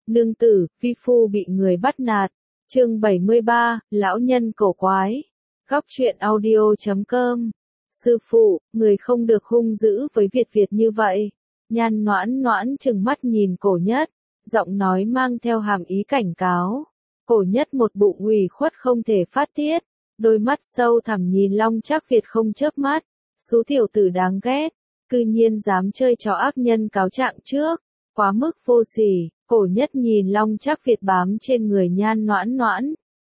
Nương tử, vi phu bị người bắt nạt. Chương 73, lão nhân cổ quái. Góc truyện audio.com. Sư phụ, người không được hung dữ với Việt Việt như vậy. Nhan Noãn Noãn trừng mắt nhìn Cổ Nhất, giọng nói mang theo hàm ý cảnh cáo. Cổ Nhất một bụng ủy khuất không thể phát tiết, đôi mắt sâu thẳm nhìn Long Trác Việt không chớp mắt. Số tiểu tử đáng ghét, cư nhiên dám chơi trò ác nhân cáo trạng trước, quá mức vô sỉ. Cổ Nhất nhìn Long Trác Việt bám trên người Nhan Noãn Noãn,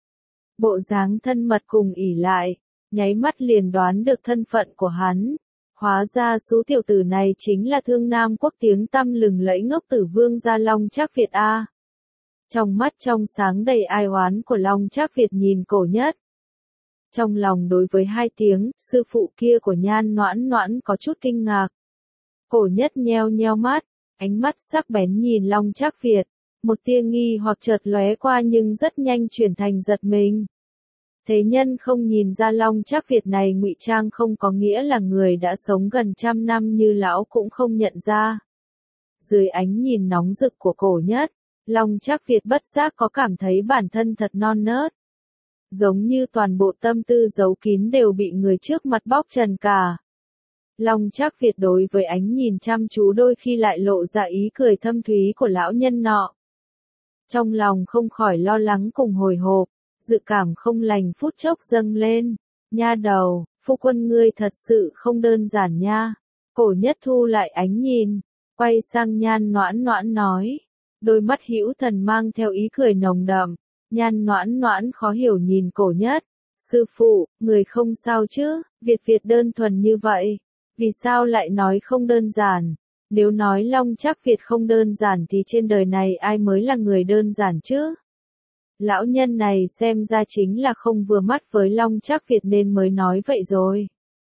bộ dáng thân mật cùng ỉ lại, nháy mắt liền đoán được thân phận của hắn. Hóa ra số tiểu tử này chính là Thương Nam quốc tiếng tăm lừng lẫy Ngốc Tử Vương gia Long Trác Việt a. Trong mắt trong sáng đầy ai oán của Long Trác Việt nhìn Cổ Nhất, trong lòng đối với hai tiếng sư phụ kia của Nhan Noãn Noãn có chút kinh ngạc. Cổ Nhất nheo nheo mắt, ánh mắt sắc bén nhìn Long Trác Việt, một tia nghi hoặc chợt lóe qua nhưng rất nhanh chuyển thành giật mình. Thế nhân không nhìn ra Long Trác Việt này ngụy trang không có nghĩa là người đã sống gần trăm năm như lão cũng không nhận ra. Dưới ánh nhìn nóng rực của Cổ Nhất, Long Trác Việt bất giác có cảm thấy bản thân thật non nớt. Giống như toàn bộ tâm tư giấu kín đều bị người trước mặt bóc trần cả. Long Trác Việt đối với ánh nhìn chăm chú đôi khi lại lộ ra ý cười thâm thúy của lão nhân nọ. Trong lòng không khỏi lo lắng cùng hồi hộp, dự cảm không lành phút chốc dâng lên. Nha đầu, phu quân ngươi thật sự không đơn giản nha. Cổ Nhất thu lại ánh nhìn, quay sang Nhan Noãn Noãn nói, đôi mắt hữu thần mang theo ý cười nồng đậm. Nhan Noãn Noãn khó hiểu nhìn Cổ Nhất, sư phụ, người không sao chứ? Việt Việt đơn thuần như vậy, vì sao lại nói không đơn giản? Nếu nói Long Trác Việt không đơn giản thì trên đời này ai mới là người đơn giản chứ? Lão nhân này xem ra chính là không vừa mắt với Long Trác Việt nên mới nói vậy rồi.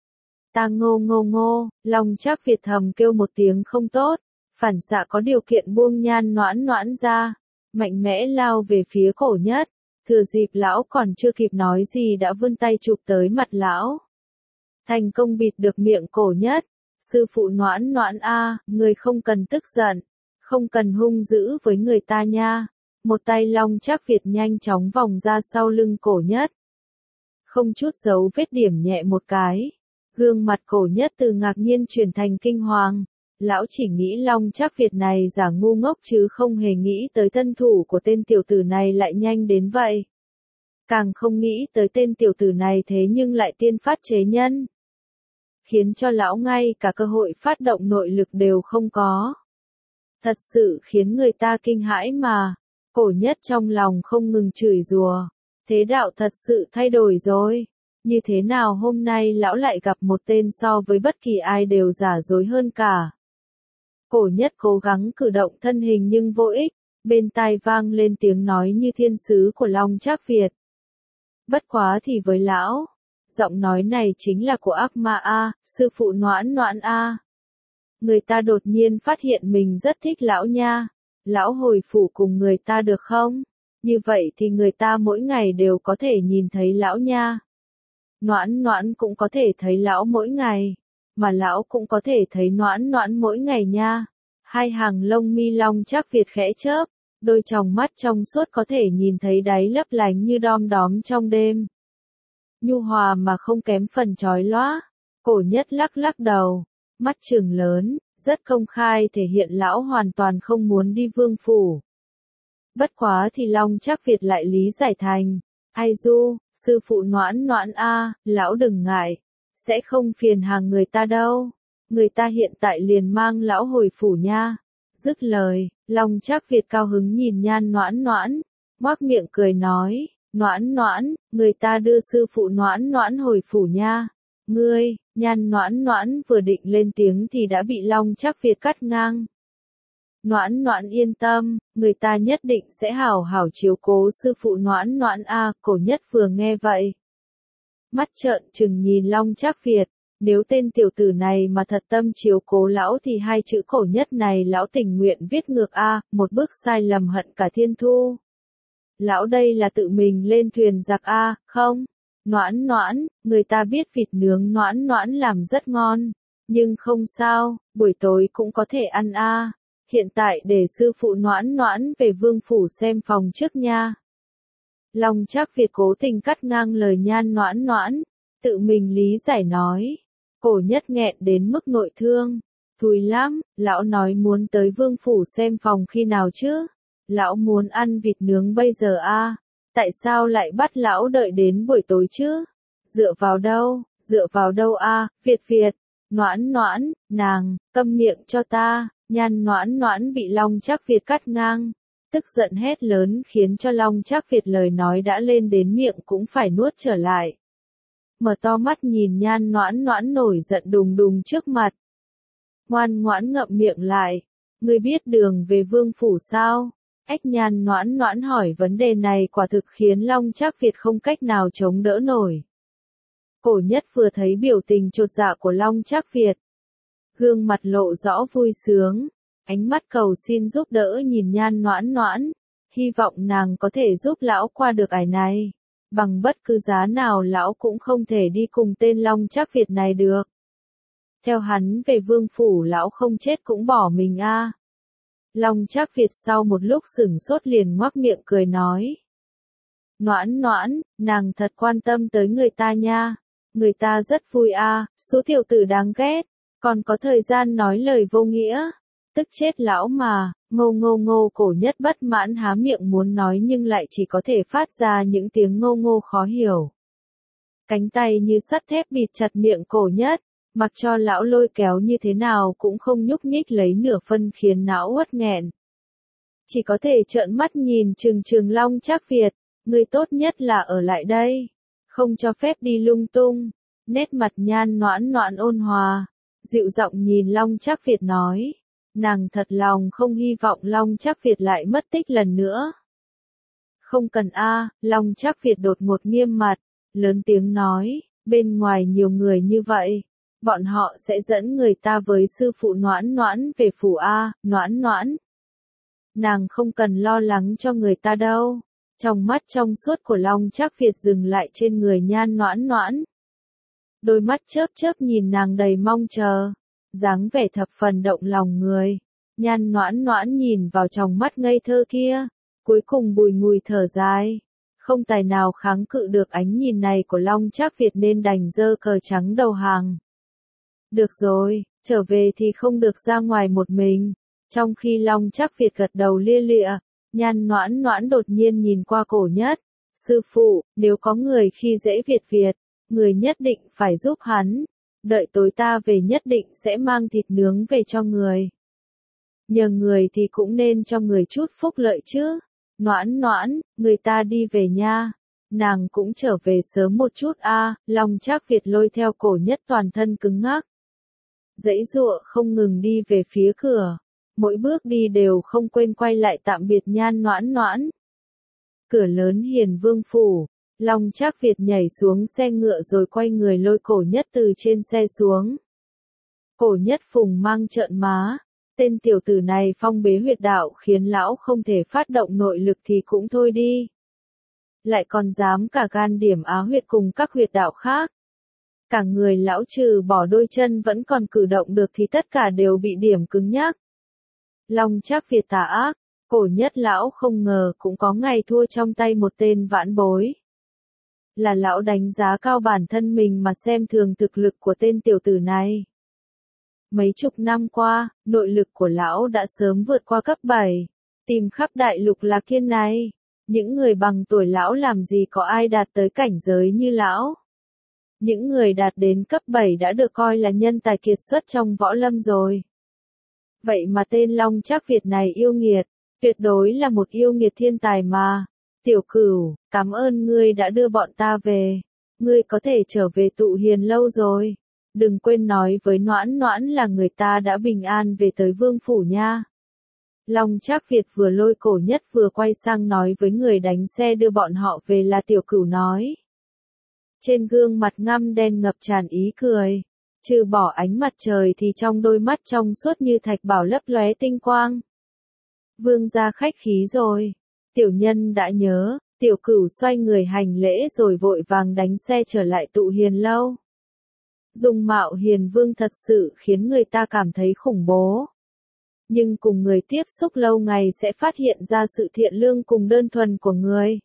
Ta ngô ngô ngô, Long Trác Việt thầm kêu một tiếng không tốt, phản xạ có điều kiện buông Nhan Noãn Noãn ra, mạnh mẽ lao về phía Cổ Nhất, thừa dịp lão còn chưa kịp nói gì đã vươn tay chụp tới mặt lão. Thành công bịt được miệng Cổ Nhất. Sư phụ Noãn Noãn a, người không cần tức giận, không cần hung dữ với người ta nha. Một tay Long Trác Việt nhanh chóng vòng ra sau lưng Cổ Nhất, không chút dấu vết điểm nhẹ một cái. Gương mặt Cổ Nhất từ ngạc nhiên chuyển thành kinh hoàng. Lão chỉ nghĩ Long Trác Việt này giả ngu ngốc chứ không hề nghĩ tới thân thủ của tên tiểu tử này lại nhanh đến vậy. Càng không nghĩ tới tên tiểu tử này thế nhưng lại tiên phát chế nhân, khiến cho lão ngay cả cơ hội phát động nội lực đều không có. Thật sự khiến người ta kinh hãi mà. Cổ Nhất trong lòng không ngừng chửi rủa, thế đạo thật sự thay đổi rồi. Như thế nào hôm nay lão lại gặp một tên so với bất kỳ ai đều giả dối hơn cả. Cổ Nhất cố gắng cử động thân hình nhưng vô ích, bên tai vang lên tiếng nói như thiên sứ của Long Trác Việt. Bất quá thì với lão, giọng nói này chính là của ác ma a, sư phụ Noãn Noãn a. Người ta đột nhiên phát hiện mình rất thích lão nha. Lão hồi phủ cùng người ta được không? Như vậy thì người ta mỗi ngày đều có thể nhìn thấy lão nha. Noãn Noãn cũng có thể thấy lão mỗi ngày, mà lão cũng có thể thấy Noãn Noãn mỗi ngày nha. Hai hàng lông mi Long Trác Việt khẽ chớp, đôi tròng mắt trong suốt có thể nhìn thấy đáy lấp lánh như đom đóm trong đêm. Nhu hòa mà không kém phần chói lóa. Cổ Nhất lắc lắc đầu, mắt trừng lớn, rất công khai thể hiện lão hoàn toàn không muốn đi vương phủ. Bất quá thì Long Trác Việt lại lý giải thành, ai du, sư phụ Noãn Noãn a, lão đừng ngại, sẽ không phiền hà người ta đâu. Người ta hiện tại liền mang lão hồi phủ nha. Dứt lời, Long Trác Việt cao hứng nhìn Nhan Noãn Noãn, ngoác miệng cười nói, Noãn Noãn, người ta đưa sư phụ Noãn Noãn hồi phủ nha. Ngươi, Nhan Noãn Noãn vừa định lên tiếng thì đã bị Long Trác Việt cắt ngang. Noãn Noãn yên tâm, người ta nhất định sẽ hảo hảo chiếu cố sư phụ Noãn Noãn a. Cổ Nhất vừa nghe vậy, mắt trợn trừng nhìn Long Trác Việt, nếu tên tiểu tử này mà thật tâm chiếu cố lão thì hai chữ Cổ Nhất này lão tình nguyện viết ngược a, một bước sai lầm hận cả thiên thu. Lão đây là tự mình lên thuyền giặc a, không? Noãn Noãn, người ta biết vịt nướng Noãn Noãn làm rất ngon, nhưng không sao, buổi tối cũng có thể ăn a. hiện tại để sư phụ Noãn Noãn về vương phủ xem phòng trước nha. Long Trác Việt cố tình cắt ngang lời Nhan Noãn Noãn, tự mình lý giải nói. Cổ Nhất nghẹn đến mức nội thương. Thùi lắm, lão nói muốn tới vương phủ xem phòng khi nào chứ? Lão muốn ăn vịt nướng bây giờ a? Tại sao lại bắt lão đợi đến buổi tối chứ? Dựa vào đâu a? Việt Việt, Noãn Noãn, nàng, câm miệng cho ta. Nhan Noãn Noãn bị Long Trác Việt cắt ngang, tức giận hét lớn khiến cho Long Trác Việt lời nói đã lên đến miệng cũng phải nuốt trở lại. Mở to mắt nhìn Nhan Noãn Noãn nổi giận đùng đùng trước mặt. Ngoan ngoãn ngậm miệng lại, ngươi biết đường về vương phủ sao? Nhan Noãn Noãn hỏi vấn đề này quả thực khiến Long Trác Việt không cách nào chống đỡ nổi. Cổ Nhất vừa thấy biểu tình chột dạ của Long Trác Việt, gương mặt lộ rõ vui sướng, ánh mắt cầu xin giúp đỡ nhìn Nhan Noãn Noãn, hy vọng nàng có thể giúp lão qua được ải này. Bằng bất cứ giá nào lão cũng không thể đi cùng tên Long Trác Việt này được. Theo hắn về vương phủ lão không chết cũng bỏ mình a. Long Trác Việt sau một lúc sửng sốt liền ngoác miệng cười nói. Noãn Noãn, nàng thật quan tâm tới người ta nha. Người ta rất vui a, số tiểu tử đáng ghét, còn có thời gian nói lời vô nghĩa. Tức chết lão mà, ngô Cổ Nhất bất mãn há miệng muốn nói nhưng lại chỉ có thể phát ra những tiếng ngô khó hiểu. Cánh tay như sắt thép bịt chặt miệng Cổ Nhất, mặc cho lão lôi kéo như thế nào cũng không nhúc nhích lấy nửa phân khiến não uất nghẹn. Chỉ có thể trợn mắt nhìn trừng Long Trác Việt, người tốt nhất là ở lại đây, không cho phép đi lung tung. Nét mặt Nhan Noãn Noãn ôn hòa, dịu giọng nhìn Long Trác Việt nói. Nàng thật lòng không hy vọng Long Trác Việt lại mất tích lần nữa. Không cần a, Long Trác Việt đột ngột nghiêm mặt, lớn tiếng nói, bên ngoài nhiều người như vậy, bọn họ sẽ dẫn người ta với sư phụ Noãn Noãn về phủ a, Noãn Noãn. Nàng không cần lo lắng cho người ta đâu. Trong mắt trong suốt của Long Trác Việt dừng lại trên người Nhan Noãn Noãn. Đôi mắt chớp nhìn nàng đầy mong chờ, dáng vẻ thập phần động lòng người. Nhan Noãn Noãn nhìn vào trong mắt ngây thơ kia, cuối cùng bùi ngùi thở dài, không tài nào kháng cự được ánh nhìn này của Long Trác Việt nên đành giơ cờ trắng đầu hàng. Được rồi, trở về thì không được ra ngoài một mình. Trong khi Long Trác Việt gật đầu lia lịa, Nhan Noãn Noãn đột nhiên nhìn qua Cổ Nhất. Sư phụ, nếu có người khi dễ Việt, người nhất định phải giúp hắn. Đợi tối ta về nhất định sẽ mang thịt nướng về cho người. Nhờ người thì cũng nên cho người chút phúc lợi chứ. Noãn Noãn, người ta đi về nha. Nàng cũng trở về sớm một chút a. Long Trác Việt lôi theo Cổ Nhất toàn thân cứng ngắc. Giãy giụa không ngừng đi về phía cửa. Mỗi bước đi đều không quên quay lại tạm biệt Nhan Noãn Noãn. Cửa lớn Hiền Vương phủ, Long Trác Việt nhảy xuống xe ngựa rồi quay người lôi Cổ Nhất từ trên xe xuống. Cổ Nhất phùng mang trợn má, tên tiểu tử này phong bế huyệt đạo khiến lão không thể phát động nội lực thì cũng thôi đi. Lại còn dám cả gan điểm á huyệt cùng các huyệt đạo khác. Cả người lão trừ bỏ đôi chân vẫn còn cử động được thì tất cả đều bị điểm cứng nhắc. Long Trác Việt tà ác, Cổ Nhất lão không ngờ cũng có ngày thua trong tay một tên vãn bối. Là lão đánh giá cao bản thân mình mà xem thường thực lực của tên tiểu tử này. Mấy chục năm qua, nội lực của lão đã sớm vượt qua cấp 7, tìm khắp đại lục Lạc Thiên này. Những người bằng tuổi lão làm gì có ai đạt tới cảnh giới như lão. Những người đạt đến cấp 7 đã được coi là nhân tài kiệt xuất trong võ lâm rồi. Vậy mà tên Long Trác Việt này yêu nghiệt, tuyệt đối là một yêu nghiệt thiên tài mà. Tiểu Cửu, cảm ơn ngươi đã đưa bọn ta về. Ngươi có thể trở về Tụ Hiền lâu rồi. Đừng quên nói với Noãn Noãn là người ta đã bình an về tới vương phủ nha. Long Trác Việt vừa lôi Cổ Nhất vừa quay sang nói với người đánh xe đưa bọn họ về là Tiểu Cửu nói. Trên gương mặt ngăm đen ngập tràn ý cười. Trừ bỏ ánh mặt trời thì trong đôi mắt trong suốt như thạch bảo lấp lóe tinh quang. Vương gia khách khí rồi. Tiểu nhân đã nhớ, Tiểu Cửu xoay người hành lễ rồi vội vàng đánh xe trở lại Tụ Hiền lâu. Dung mạo Hiền Vương thật sự khiến người ta cảm thấy khủng bố. nhưng cùng người tiếp xúc lâu ngày sẽ phát hiện ra sự thiện lương cùng đơn thuần của người.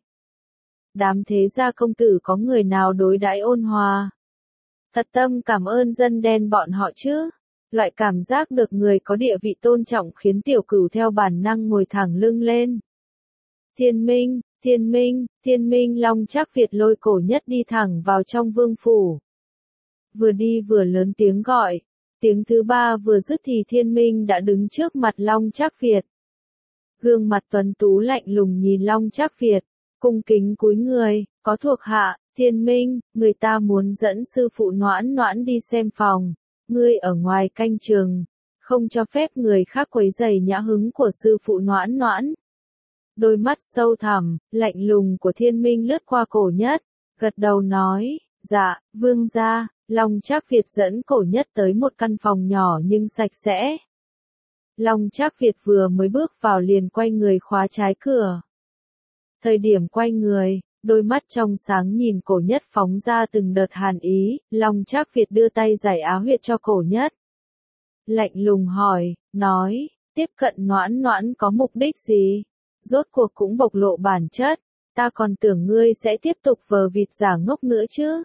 Đám thế gia công tử có người nào đối đãi ôn hòa, thật tâm cảm ơn dân đen bọn họ chứ? Loại cảm giác được người có địa vị tôn trọng khiến Tiểu Cửu theo bản năng ngồi thẳng lưng lên. Thiên Minh, Thiên Minh, Thiên Minh. Long Trác Việt lôi Cổ Nhất đi thẳng vào trong vương phủ. Vừa đi vừa lớn tiếng gọi. Tiếng thứ ba vừa dứt thì Thiên Minh đã đứng trước mặt Long Trác Việt. Gương mặt tuấn tú lạnh lùng nhìn Long Trác Việt, cung kính cúi người, có thuộc hạ. Thiên Minh, người ta muốn dẫn sư phụ Noãn Noãn đi xem phòng, ngươi ở ngoài canh chừng, không cho phép người khác quấy rầy nhã hứng của sư phụ Noãn Noãn. Đôi mắt sâu thẳm, lạnh lùng của Thiên Minh lướt qua Cổ Nhất, gật đầu nói, dạ, vương gia. Long Trác Việt dẫn Cổ Nhất tới một căn phòng nhỏ nhưng sạch sẽ. Long Trác Việt vừa mới bước vào liền quay người khóa trái cửa. Thời điểm quay người, đôi mắt trong sáng nhìn Cổ Nhất phóng ra từng đợt hàn ý, Long Trác Việt đưa tay giải áo huyệt cho Cổ Nhất. Lạnh lùng hỏi, nói, tiếp cận Noãn Noãn có mục đích gì? Rốt cuộc cũng bộc lộ bản chất, ta còn tưởng ngươi sẽ tiếp tục vờ vịt giả ngốc nữa chứ.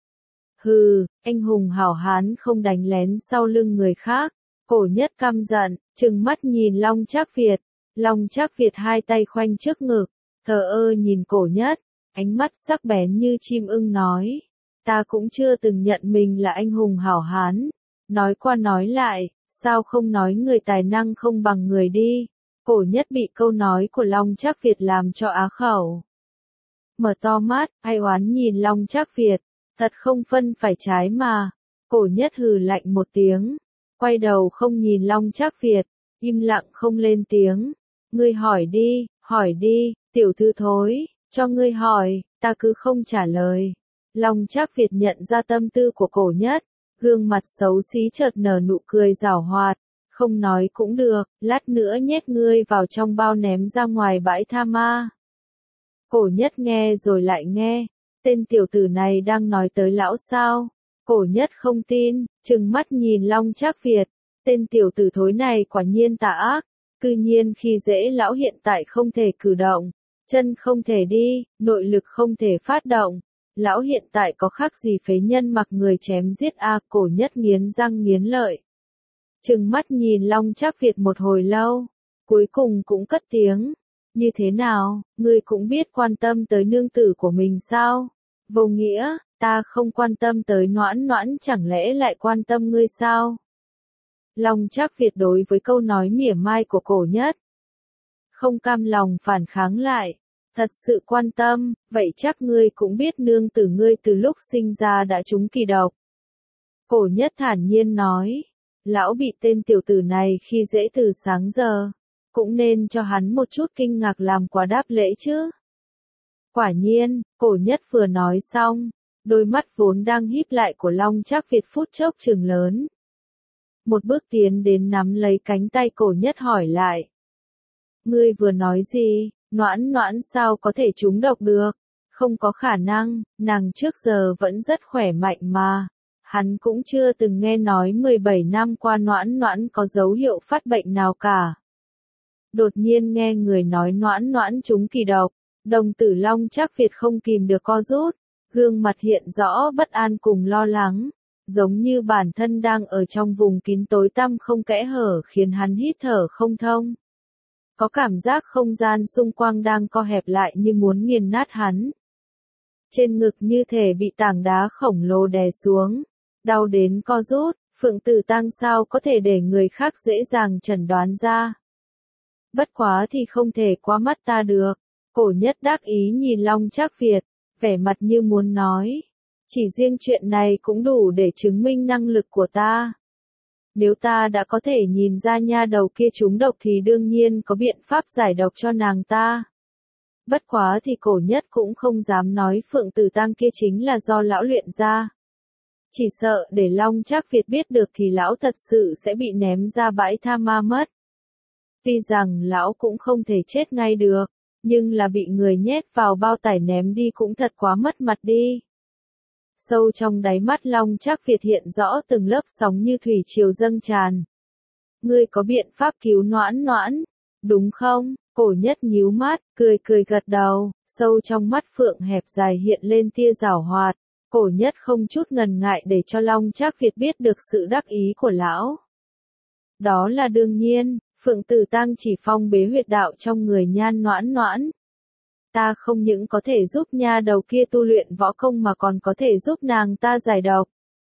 Hừ, anh hùng hảo hán không đánh lén sau lưng người khác. Cổ Nhất căm giận, trừng mắt nhìn Long Trác Việt. Long Trác Việt hai tay khoanh trước ngực, thờ ơ nhìn Cổ Nhất, ánh mắt sắc bén như chim ưng nói, ta cũng chưa từng nhận mình là anh hùng hảo hán. Nói qua nói lại, sao không nói người tài năng không bằng người đi. Cổ Nhất bị câu nói của Long Trác Việt làm cho á khẩu. Mở to mắt, ai oán nhìn Long Trác Việt, thật không phân phải trái mà. Cổ Nhất hừ lạnh một tiếng, quay đầu không nhìn Long Trác Việt, im lặng không lên tiếng. Ngươi hỏi đi, tiểu thư thối, cho ngươi hỏi, ta cứ không trả lời. Long Trác Việt nhận ra tâm tư của Cổ Nhất, gương mặt xấu xí chợt nở nụ cười giảo hoạt. Không nói cũng được, lát nữa nhét ngươi vào trong bao ném ra ngoài bãi tha ma. Cổ Nhất nghe rồi lại nghe, tên tiểu tử này đang nói tới lão sao? Cổ Nhất không tin, trừng mắt nhìn Long Trác Việt, tên tiểu tử thối này quả nhiên tà ác, cư nhiên khi dễ lão hiện tại không thể cử động, chân không thể đi, nội lực không thể phát động. Lão hiện tại có khác gì phế nhân mặc người chém giết a? Cổ Nhất nghiến răng nghiến lợi. Trừng mắt nhìn Long Trác Việt một hồi lâu, cuối cùng cũng cất tiếng. Như thế nào, ngươi cũng biết quan tâm tới nương tử của mình sao? Vô nghĩa, ta không quan tâm tới Noãn Noãn chẳng lẽ lại quan tâm ngươi sao? Long Trác Việt đối với câu nói mỉa mai của Cổ Nhất không cam lòng phản kháng lại. Thật sự quan tâm, vậy chắc ngươi cũng biết nương tử ngươi từ lúc sinh ra đã trúng kỳ độc. Cổ Nhất thản nhiên nói, lão bị tên tiểu tử này khi dễ từ sáng giờ, cũng nên cho hắn một chút kinh ngạc làm quà đáp lễ chứ. Quả nhiên, Cổ Nhất vừa nói xong, đôi mắt vốn đang híp lại của Long Trác Việt phút chốc trừng lớn. Một bước tiến đến nắm lấy cánh tay Cổ Nhất hỏi lại. Ngươi vừa nói gì? Noãn Noãn sao có thể trúng độc được? Không có khả năng, nàng trước giờ vẫn rất khỏe mạnh mà. Hắn cũng chưa từng nghe nói 17 năm qua Noãn Noãn có dấu hiệu phát bệnh nào cả. Đột nhiên nghe người nói Noãn Noãn trúng kỳ độc, đồng tử Long Trác Việt không kìm được co rút, gương mặt hiện rõ bất an cùng lo lắng, giống như bản thân đang ở trong vùng kín tối tăm không kẽ hở khiến hắn hít thở không thông. Có cảm giác không gian xung quanh đang co hẹp lại như muốn nghiền nát hắn. Trên ngực như thể bị tảng đá khổng lồ đè xuống, đau đến co rút, Phượng Tử Tang sao có thể để người khác dễ dàng chẩn đoán ra. Bất quá thì không thể qua mắt ta được. Cổ Nhất đắc ý nhìn Long Trác Việt, vẻ mặt như muốn nói, chỉ riêng chuyện này cũng đủ để chứng minh năng lực của ta. Nếu ta đã có thể nhìn ra nha đầu kia trúng độc thì đương nhiên có biện pháp giải độc cho nàng ta. Bất quá thì Cổ Nhất cũng không dám nói Phượng Tử Tang kia chính là do lão luyện ra. Chỉ sợ để Long Trác Việt biết được thì lão thật sự sẽ bị ném ra bãi tha ma mất. Tuy rằng lão cũng không thể chết ngay được, nhưng là bị người nhét vào bao tải ném đi cũng thật quá mất mặt đi. Sâu trong đáy mắt Long Trác Việt hiện rõ từng lớp sóng như thủy triều dâng tràn. Ngươi có biện pháp cứu Noãn Noãn, đúng không? Cổ Nhất nhíu mắt, cười cười gật đầu, sâu trong mắt phượng hẹp dài hiện lên tia giảo hoạt. Cổ Nhất không chút ngần ngại để cho Long Trác Việt biết được sự đắc ý của lão. Đó là đương nhiên, Phượng Tử Tăng chỉ phong bế huyệt đạo trong người Nhan Noãn Noãn. Ta không những có thể giúp nha đầu kia tu luyện võ công mà còn có thể giúp nàng ta giải độc.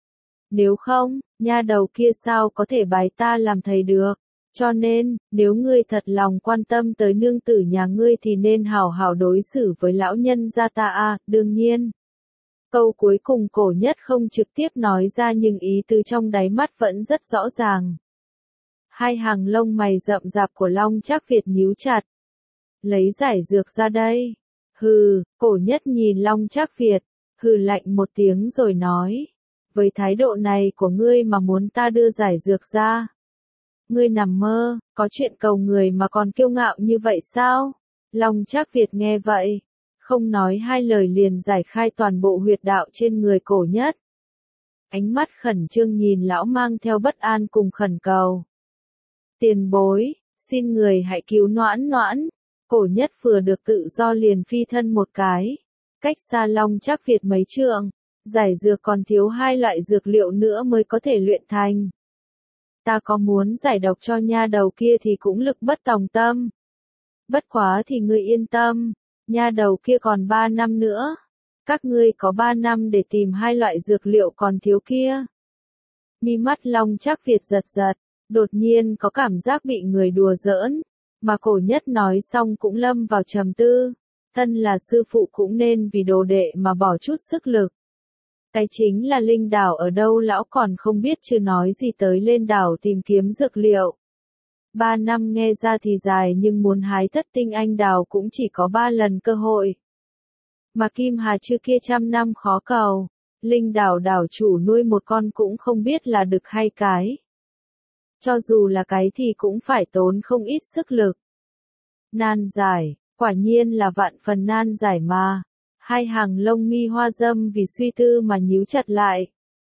Nếu không, nha đầu kia sao có thể bái ta làm thầy được. Cho nên, nếu ngươi thật lòng quan tâm tới nương tử nhà ngươi thì nên hảo hảo đối xử với lão nhân gia ta à, đương nhiên. Câu cuối cùng Cổ Nhất không trực tiếp nói ra nhưng ý từ trong đáy mắt vẫn rất rõ ràng. Hai hàng lông mày rậm rạp của Long Trác Việt nhíu chặt. Lấy giải dược ra đây. Hừ, Cổ Nhất nhìn Long Trác Việt, hừ lạnh một tiếng rồi nói. Với thái độ này của ngươi mà muốn ta đưa giải dược ra. Ngươi nằm mơ, có chuyện cầu người mà còn kiêu ngạo như vậy sao? Long Trác Việt nghe vậy, không nói hai lời liền giải khai toàn bộ huyệt đạo trên người Cổ Nhất. Ánh mắt khẩn trương nhìn lão mang theo bất an cùng khẩn cầu. Tiền bối, xin người hãy cứu Noãn Noãn. Cổ Nhất vừa được tự do liền phi thân một cái. Cách xa Long Trác Việt mấy trượng, giải dược còn thiếu hai loại dược liệu nữa mới có thể luyện thành. Ta có muốn giải độc cho nha đầu kia thì cũng lực bất tòng tâm. Bất quá thì ngươi yên tâm, nha đầu kia còn 3 năm nữa. Các ngươi có 3 năm để tìm hai loại dược liệu còn thiếu kia. Mi mắt Long Trác Việt giật giật, đột nhiên có cảm giác bị người đùa giỡn, mà Cổ Nhất nói xong cũng lâm vào trầm tư. Thân là sư phụ cũng nên vì đồ đệ mà bỏ chút sức lực. Cái chính là linh đảo ở đâu lão còn không biết chưa nói gì tới lên đảo tìm kiếm dược liệu. 3 năm nghe ra thì dài nhưng muốn hái thất tinh anh đào cũng chỉ có 3 lần cơ hội. Mà Kim Hà chưa kia trăm năm khó cầu, linh đảo đảo chủ nuôi một con cũng không biết là đực hay cái. Cho dù là cái thì cũng phải tốn không ít sức lực. Nan giải, quả nhiên là vạn phần nan giải mà. Hai hàng lông mi hoa dâm vì suy tư mà nhíu chặt lại.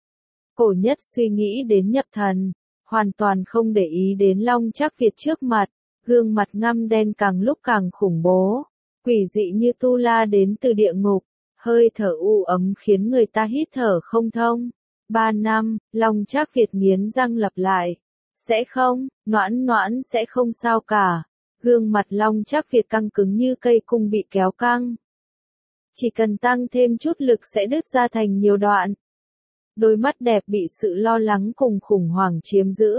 Cổ Nhất suy nghĩ đến nhập thần, hoàn toàn không để ý đến Long Trác Việt trước mặt, gương mặt ngăm đen càng lúc càng khủng bố, quỷ dị như tu la đến từ địa ngục, hơi thở u ấm khiến người ta hít thở không thông. 3 năm, Long Trác Việt nghiến răng lặp lại. Sẽ không, Noãn Noãn sẽ không sao cả. Gương mặt Long Trác Việt căng cứng như cây cung bị kéo căng. Chỉ cần tăng thêm chút lực sẽ đứt ra thành nhiều đoạn. Đôi mắt đẹp bị sự lo lắng cùng khủng hoảng chiếm giữ.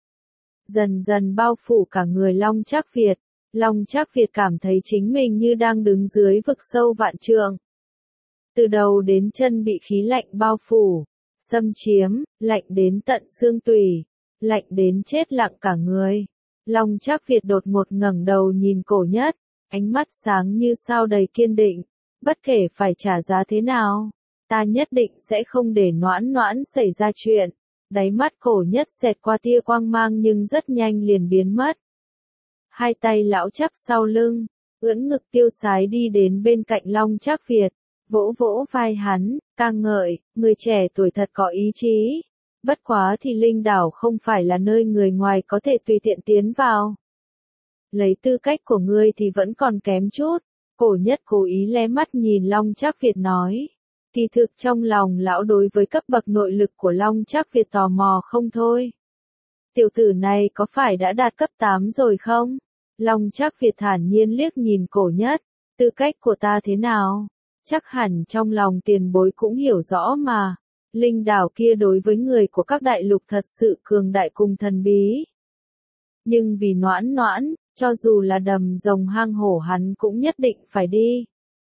Dần dần bao phủ cả người Long Trác Việt. Long Trác Việt cảm thấy chính mình như đang đứng dưới vực sâu vạn trượng. Từ đầu đến chân bị khí lạnh bao phủ, xâm chiếm, lạnh đến tận xương tủy, lạnh đến chết lặng cả người. Long Trác Việt đột ngột ngẩng đầu nhìn Cổ Nhất, ánh mắt sáng như sao đầy kiên định. Bất kể phải trả giá thế nào, ta nhất định sẽ không để Noãn Noãn xảy ra chuyện. Đáy mắt Cổ Nhất xẹt qua tia quang mang nhưng rất nhanh liền biến mất. Hai tay lão chắp sau lưng, ưỡn ngực tiêu sái đi đến bên cạnh Long Trác Việt, vỗ vỗ vai hắn, ca ngợi, người trẻ tuổi thật có ý chí. Bất quá thì linh đảo không phải là nơi người ngoài có thể tùy tiện tiến vào. Lấy tư cách của ngươi thì vẫn còn kém chút. Cổ Nhất cố ý lé mắt nhìn Long Trác Việt nói. Kỳ thực trong lòng lão đối với cấp bậc nội lực của Long Trác Việt tò mò không thôi. Tiểu tử này có phải đã đạt cấp 8 rồi không? Long Trác Việt thản nhiên liếc nhìn Cổ Nhất. Tư cách của ta thế nào? Chắc hẳn trong lòng tiền bối cũng hiểu rõ mà. Linh đảo kia đối với người của các đại lục thật sự cường đại cùng thần bí. Nhưng vì Noãn Noãn, cho dù là đầm rồng hang hổ hắn cũng nhất định phải đi.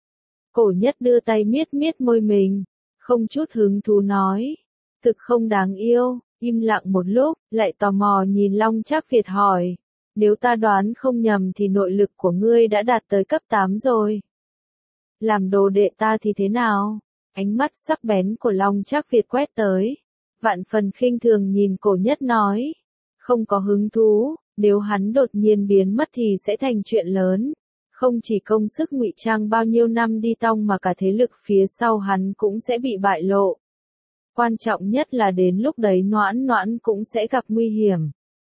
Cổ Nhất đưa tay miết miết môi mình, không chút hứng thú nói. Thực không đáng yêu, im lặng một lúc, lại tò mò nhìn Long Trác Việt hỏi. Nếu ta đoán không nhầm thì nội lực của ngươi đã đạt tới cấp 8 rồi. Làm đồ đệ ta thì thế nào? Ánh mắt sắc bén của Long Trác Việt quét tới. Vạn phần khinh thường nhìn Cổ Nhất nói. Không có hứng thú, nếu hắn đột nhiên biến mất thì sẽ thành chuyện lớn. Không chỉ công sức ngụy trang bao nhiêu năm đi tong mà cả thế lực phía sau hắn cũng sẽ bị bại lộ. Quan trọng nhất là đến lúc đấy Noãn Noãn cũng sẽ gặp nguy hiểm.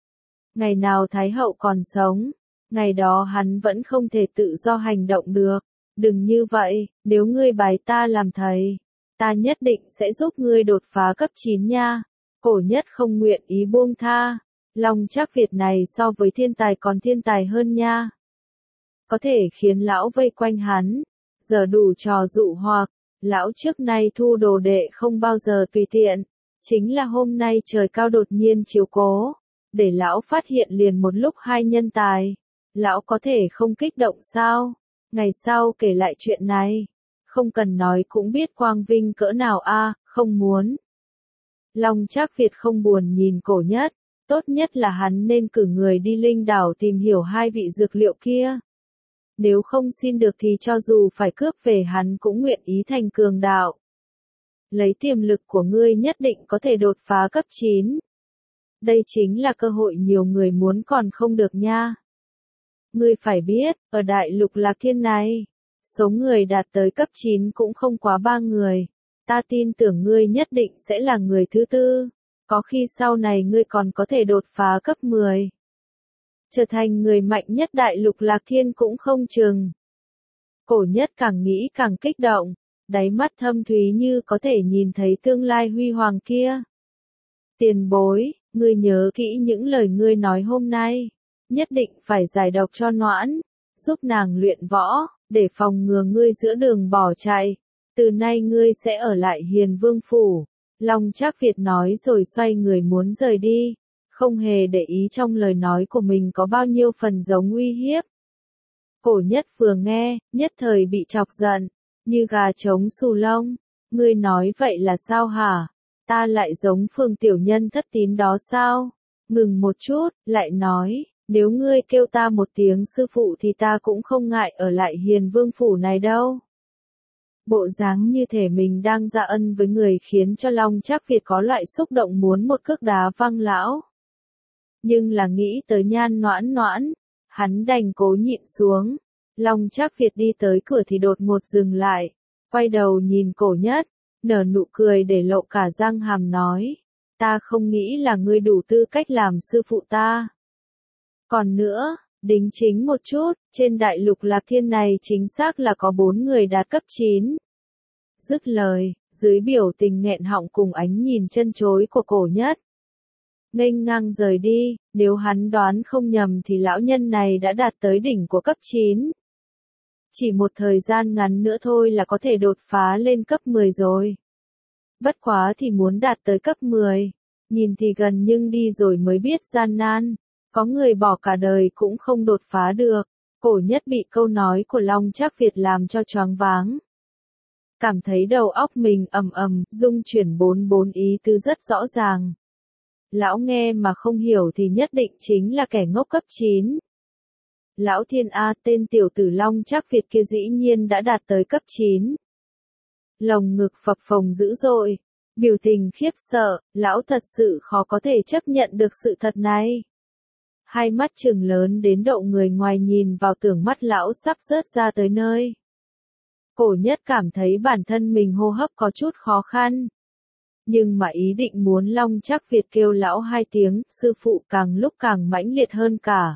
Ngày nào Thái hậu còn sống, ngày đó hắn vẫn không thể tự do hành động được. Đừng như vậy, nếu ngươi bái ta làm thầy, ta nhất định sẽ giúp ngươi đột phá cấp 9 nha. Cổ Nhất không nguyện ý buông tha. Long Trác Việt này so với thiên tài còn thiên tài hơn nha. Có thể khiến lão vây quanh hắn, giờ đủ trò dụ hoặc. Lão trước nay thu đồ đệ không bao giờ tùy tiện. Chính là hôm nay trời cao đột nhiên chiếu cố, để lão phát hiện liền một lúc hai nhân tài. Lão có thể không kích động sao? Ngày sau kể lại chuyện này. Không cần nói cũng biết quang vinh cỡ nào a, không muốn. Long Trác Việt không buồn nhìn Cổ Nhất, tốt nhất là hắn nên cử người đi Linh Đảo tìm hiểu hai vị dược liệu kia. Nếu không xin được thì cho dù phải cướp về hắn cũng nguyện ý thành cường đạo. Lấy tiềm lực của ngươi nhất định có thể đột phá cấp 9. Đây chính là cơ hội nhiều người muốn còn không được nha. Ngươi phải biết, ở đại lục Lạc Thiên này, số người đạt tới cấp 9 cũng không quá 3 người. Ta tin tưởng ngươi nhất định sẽ là người thứ tư. Có khi sau này ngươi còn có thể đột phá cấp 10. Trở thành người mạnh nhất đại lục Lạc Thiên cũng không chừng. Cổ Nhất càng nghĩ càng kích động, đáy mắt thâm thúy như có thể nhìn thấy tương lai huy hoàng kia. Tiền bối, ngươi nhớ kỹ những lời ngươi nói hôm nay. Nhất định phải giải độc cho Noãn, giúp nàng luyện võ, để phòng ngừa ngươi giữa đường bỏ chạy. Từ nay ngươi sẽ ở lại Hiền Vương Phủ. Long Trác Việt nói rồi xoay người muốn rời đi, không hề để ý trong lời nói của mình có bao nhiêu phần giống uy hiếp. Cổ Nhất vừa nghe, nhất thời bị chọc giận, như gà trống xù lông. Ngươi nói vậy là sao hả? Ta lại giống Phương tiểu nhân thất tín đó sao? Ngừng một chút, lại nói, nếu ngươi kêu ta một tiếng sư phụ thì ta cũng không ngại ở lại Hiền Vương Phủ này đâu. Bộ dáng như thể mình đang ra ân với người khiến cho Long Trác Việt có loại xúc động muốn một cước đá văng lão. Nhưng là nghĩ tới Nhan Noãn Noãn, hắn đành cố nhịn xuống. Long Trác Việt đi tới cửa thì đột ngột dừng lại, quay đầu nhìn Cổ Nhất, nở nụ cười để lộ cả răng hàm nói, ta không nghĩ là ngươi đủ tư cách làm sư phụ ta. Còn nữa, đính chính một chút, trên đại lục Lạc Thiên này chính xác là có 4 người đạt cấp 9. Dứt lời, dưới biểu tình nghẹn họng cùng ánh nhìn chân chối của Cổ Nhất, nghênh ngang rời đi. Nếu hắn đoán không nhầm thì lão nhân này đã đạt tới đỉnh của cấp 9. Chỉ một thời gian ngắn nữa thôi là có thể đột phá lên cấp 10 rồi. Bất quá thì muốn đạt tới cấp 10, nhìn thì gần nhưng đi rồi mới biết gian nan. Có người bỏ cả đời cũng không đột phá được. Cổ Nhất bị câu nói của Long Trác Việt làm cho choáng váng. Cảm thấy đầu óc mình ầm rung chuyển bốn ý tứ rất rõ ràng. Lão nghe mà không hiểu thì nhất định chính là kẻ ngốc cấp 9. Lão Thiên A, tên tiểu tử Long Trác Việt kia dĩ nhiên đã đạt tới cấp 9. Lồng ngực phập phồng dữ dội, biểu tình khiếp sợ, lão thật sự khó có thể chấp nhận được sự thật này. Hai mắt trừng lớn đến độ người ngoài nhìn vào tưởng mắt lão sắp rớt ra tới nơi. Cổ Nhất cảm thấy bản thân mình hô hấp có chút khó khăn. Nhưng mà ý định muốn Long Trác Việt kêu lão 2 tiếng, sư phụ càng lúc càng mãnh liệt hơn cả.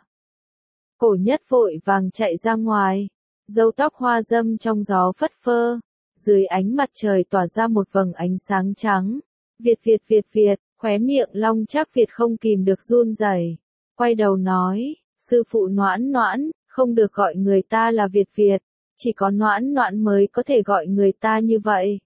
Cổ Nhất vội vàng chạy ra ngoài, râu tóc hoa râm trong gió phất phơ, dưới ánh mặt trời tỏa ra một vầng ánh sáng trắng. Việt, khóe miệng Long Trác Việt không kìm được run rẩy, quay đầu nói, sư phụ Noãn Noãn, không được gọi người ta là Việt, chỉ có Noãn Noãn mới có thể gọi người ta như vậy.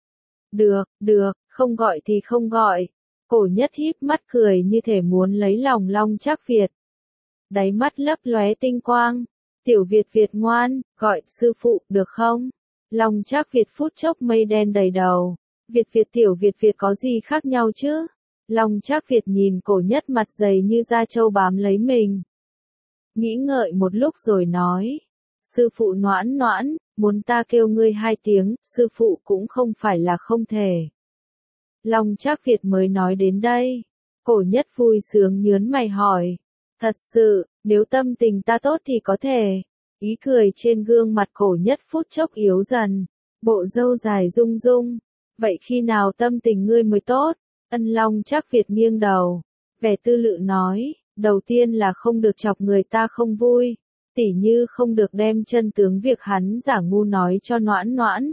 Được, không gọi thì không gọi. Cổ Nhất híp mắt cười như thể muốn lấy lòng Long Trác Việt. Đáy mắt lấp lóe tinh quang. Tiểu Việt ngoan, gọi sư phụ được không? Long Trác Việt phút chốc mây đen đầy đầu. Tiểu Việt có gì khác nhau chứ? Long Trác Việt nhìn Cổ Nhất mặt dày như da trâu bám lấy mình. Nghĩ ngợi một lúc rồi nói. Sư phụ Noãn Noãn, muốn ta kêu ngươi 2 tiếng, sư phụ cũng không phải là không thể. Long Trác Việt mới nói đến đây. Cổ Nhất vui sướng nhướng mày hỏi. Thật sự, nếu tâm tình ta tốt thì có thể. Ý cười trên gương mặt Cổ Nhất phút chốc yếu dần. Bộ râu dài rung rung. Vậy khi nào tâm tình ngươi mới tốt? Ân Long Trác Việt nghiêng đầu. Vẻ tư lự nói. Đầu tiên là không được chọc người ta không vui, tỉ như không được đem chân tướng việc hắn giả ngu nói cho Noãn Noãn.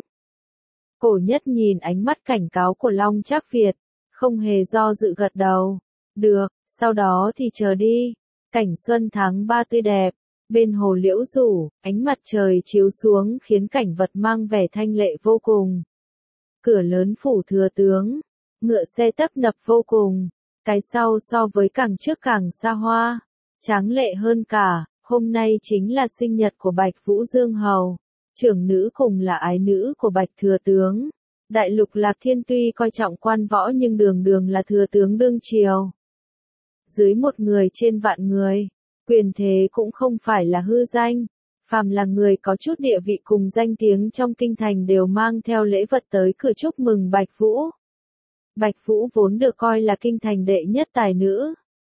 Cổ Nhất nhìn ánh mắt cảnh cáo của Long Trác Việt, không hề do dự gật đầu. Được, sau đó thì chờ đi. Cảnh xuân tháng 3 tươi đẹp, bên hồ liễu rủ, ánh mặt trời chiếu xuống khiến cảnh vật mang vẻ thanh lệ vô cùng. Cửa lớn phủ thừa tướng, ngựa xe tấp nập vô cùng, cái sau so với càng trước càng xa hoa, tráng lệ hơn cả. Hôm nay chính là sinh nhật của Bạch Vũ Dương Hầu, trưởng nữ cùng là ái nữ của Bạch Thừa Tướng. Đại lục Lạc Thiên tuy coi trọng quan võ nhưng đường đường là thừa tướng đương triều. Dưới một người trên vạn người, quyền thế cũng không phải là hư danh. Phàm là người có chút địa vị cùng danh tiếng trong kinh thành đều mang theo lễ vật tới cửa chúc mừng Bạch Vũ. Bạch Vũ vốn được coi là kinh thành đệ nhất tài nữ.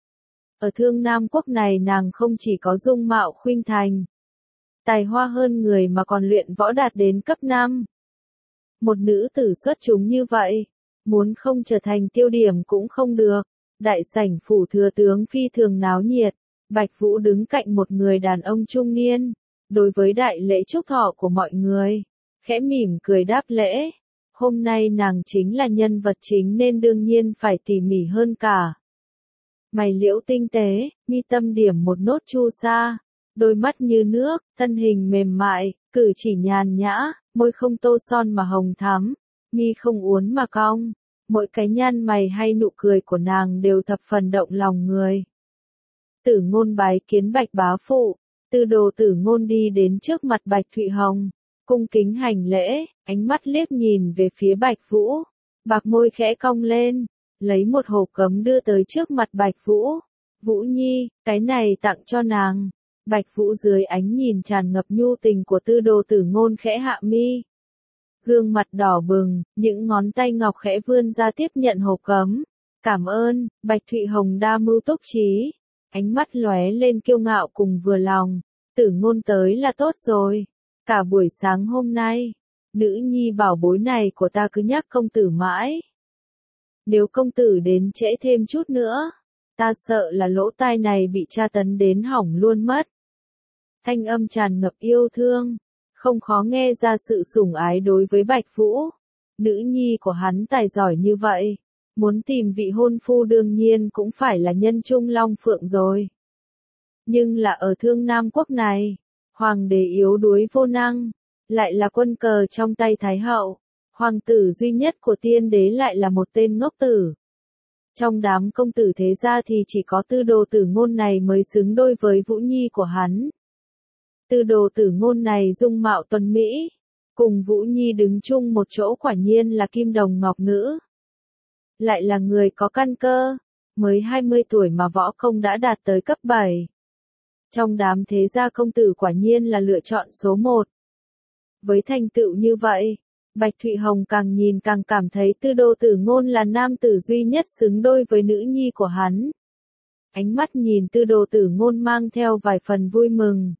Ở Thương Nam Quốc này nàng không chỉ có dung mạo khuynh thành, tài hoa hơn người mà còn luyện võ đạt đến cấp 5. Một nữ tử xuất chúng như vậy, muốn không trở thành tiêu điểm cũng không được. Đại sảnh phủ thừa tướng phi thường náo nhiệt, Bạch Vũ đứng cạnh một người đàn ông trung niên, đối với đại lễ chúc thọ của mọi người, khẽ mỉm cười đáp lễ. Hôm nay nàng chính là nhân vật chính nên đương nhiên phải tỉ mỉ hơn cả. Mày liễu tinh tế, mi tâm điểm một nốt chu sa, đôi mắt như nước, thân hình mềm mại, cử chỉ nhàn nhã, môi không tô son mà hồng thắm, mi không uốn mà cong, mỗi cái nhăn mày hay nụ cười của nàng đều thập phần động lòng người. Tử Ngôn bái kiến Bạch bá phụ, Tư Đồ Tử Ngôn đi đến trước mặt Bạch Thụy Hồng, cung kính hành lễ, ánh mắt liếc nhìn về phía Bạch Vũ, bạc môi khẽ cong lên, lấy một hộp cấm đưa tới trước mặt Bạch Vũ. Vũ Nhi, cái này tặng cho nàng. Bạch Vũ dưới ánh nhìn tràn ngập nhu tình của Tư Đồ Tử Ngôn khẽ hạ mi. Gương mặt đỏ bừng, những ngón tay ngọc khẽ vươn ra tiếp nhận hộp cấm. Cảm ơn, Bạch Thụy Hồng đa mưu túc trí. Ánh mắt lóe lên kiêu ngạo cùng vừa lòng. Tử Ngôn tới là tốt rồi. Cả buổi sáng hôm nay, nữ nhi bảo bối này của ta cứ nhắc công tử mãi. Nếu công tử đến trễ thêm chút nữa, ta sợ là lỗ tai này bị tra tấn đến hỏng luôn mất. Thanh âm tràn ngập yêu thương, không khó nghe ra sự sủng ái đối với Bạch Vũ. Nữ nhi của hắn tài giỏi như vậy, muốn tìm vị hôn phu đương nhiên cũng phải là nhân trung long phượng rồi. Nhưng là ở Thương Nam Quốc này, hoàng đế yếu đuối vô năng, lại là quân cờ trong tay Thái hậu. Hoàng tử duy nhất của tiên đế lại là một tên ngốc tử. Trong đám công tử thế gia thì chỉ có Tư Đồ Tử Ngôn này mới xứng đôi với Vũ Nhi của hắn. Tư Đồ Tử Ngôn này dung mạo tuấn mỹ, cùng Vũ Nhi đứng chung một chỗ quả nhiên là kim đồng ngọc nữ. Lại là người có căn cơ, mới 20 tuổi mà võ công đã đạt tới cấp 7. Trong đám thế gia công tử quả nhiên là lựa chọn số 1. Với thành tựu như vậy, Bạch Thụy Hồng càng nhìn càng cảm thấy Tư Đồ Tử Ngôn là nam tử duy nhất xứng đôi với nữ nhi của hắn. Ánh mắt nhìn Tư Đồ Tử Ngôn mang theo vài phần vui mừng.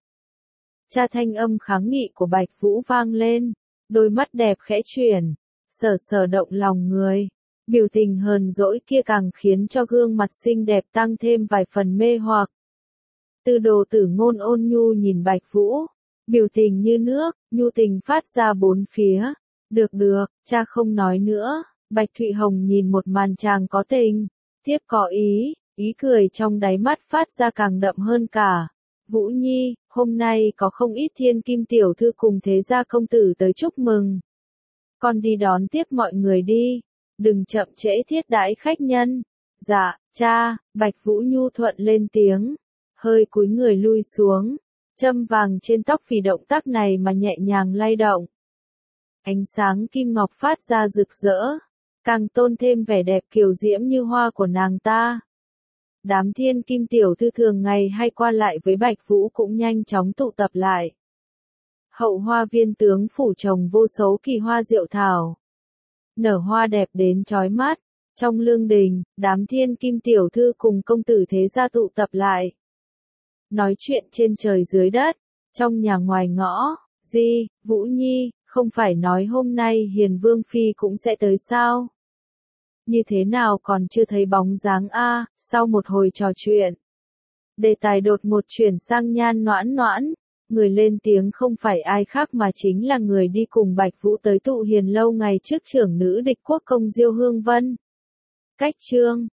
Cha thanh âm kháng nghị của Bạch Vũ vang lên, đôi mắt đẹp khẽ chuyển, sờ động lòng người. Biểu tình hờn dỗi kia càng khiến cho gương mặt xinh đẹp tăng thêm vài phần mê hoặc. Tư Đồ Tử Ngôn ôn nhu nhìn Bạch Vũ, biểu tình như nước, nhu tình phát ra bốn phía. Được, cha không nói nữa. Bạch Thụy Hồng nhìn một màn chàng có tình, tiếp có ý cười trong đáy mắt phát ra càng đậm hơn cả. Vũ Nhi, hôm nay có không ít thiên kim tiểu thư cùng thế gia công tử tới chúc mừng. Con đi đón tiếp mọi người đi, đừng chậm trễ thiết đãi khách nhân. Dạ, cha, Bạch Vũ nhu thuận lên tiếng, hơi cúi người lui xuống, châm vàng trên tóc vì động tác này mà nhẹ nhàng lay động. Ánh sáng kim ngọc phát ra rực rỡ, càng tôn thêm vẻ đẹp kiều diễm như hoa của nàng ta. Đám thiên kim tiểu thư thường ngày hay qua lại với Bạch Vũ cũng nhanh chóng tụ tập lại. Hậu hoa viên tướng phủ trồng vô số kỳ hoa diệu thảo, nở hoa đẹp đến chói mắt. Trong lương đình, đám thiên kim tiểu thư cùng công tử thế gia tụ tập lại, nói chuyện trên trời dưới đất, trong nhà ngoài ngõ. Vũ Nhi, không phải nói hôm nay Hiền Vương Phi cũng sẽ tới sao? Như thế nào còn chưa thấy bóng dáng a? Sau một hồi trò chuyện, Đề tài đột ngột chuyển sang Nhan Noãn Noãn. Người lên tiếng không phải ai khác mà chính là người đi cùng Bạch Vũ tới tụ hiền lâu ngày trước trưởng nữ địch quốc công Diêu Hương Vân. Cách chương